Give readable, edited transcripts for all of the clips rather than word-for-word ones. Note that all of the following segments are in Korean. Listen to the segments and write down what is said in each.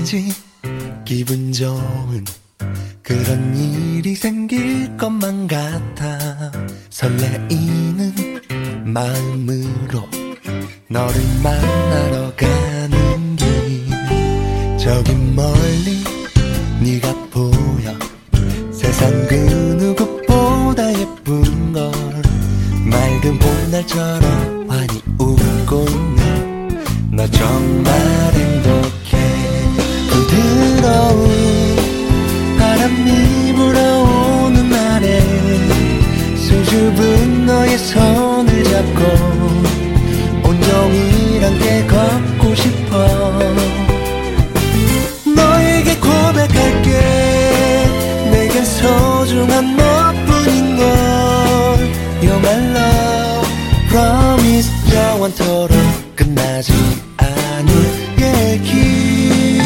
왠지 기분 좋은 그런 일이 생길 것만 같아. 설레이는 마음으로 너를 만나러 가는 길. 저기 멀리 네가 보여. 세상 그 누구보다 예쁜 걸. 맑은 봄날처럼 환히 웃고 있는 너 정말 행복해. 부드러운 바람이 불어오는 날에 수줍은 너의 손을 잡고 온종일 함께 걷고 싶어. 너에게 고백할게. 내겐 소중한 너뿐인 걸. You're my love, promise. 영원토록 끝나지 않을 얘기.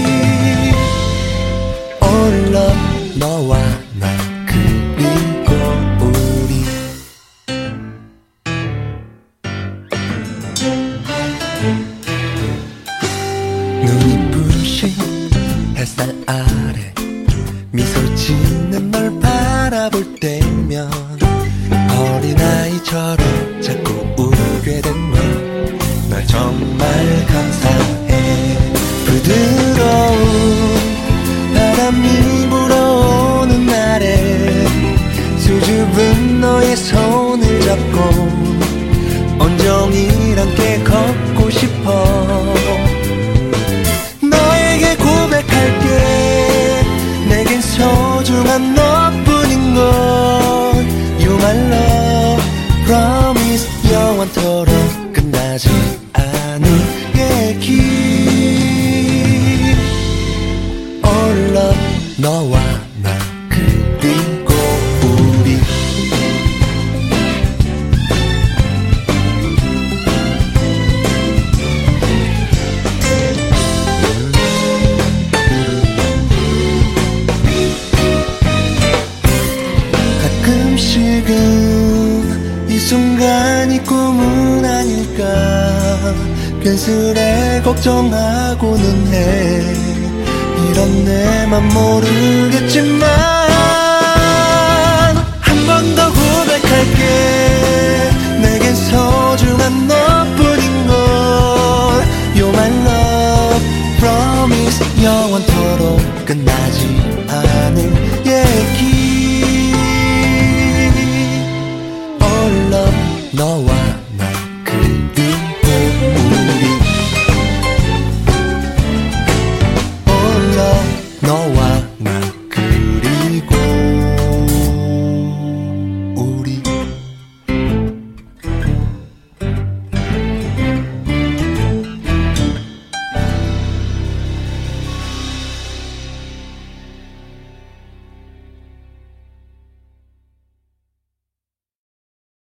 All love, 너와 나 그리고 우리. 눈이 부신 햇살 아래 미소 짓는 널 바라볼 때면 어린아이처럼 자꾸 울게 된 널 정말 감사해. 부드러운 바람이 불어오는 날에 수줍은 너의 손을 잡고 온종일 함께 걷고 싶어. 너에게 고백할게. 내겐 소중한 너뿐인 걸. You my love, promise. 영원토록 끝나지 않을 얘기. All love, 너와 나 그리고 우리. 가끔씩은 이 순간이 꿈은 아닐까 괜스레 걱정하고는 해. 이런 내 맘 모르겠지만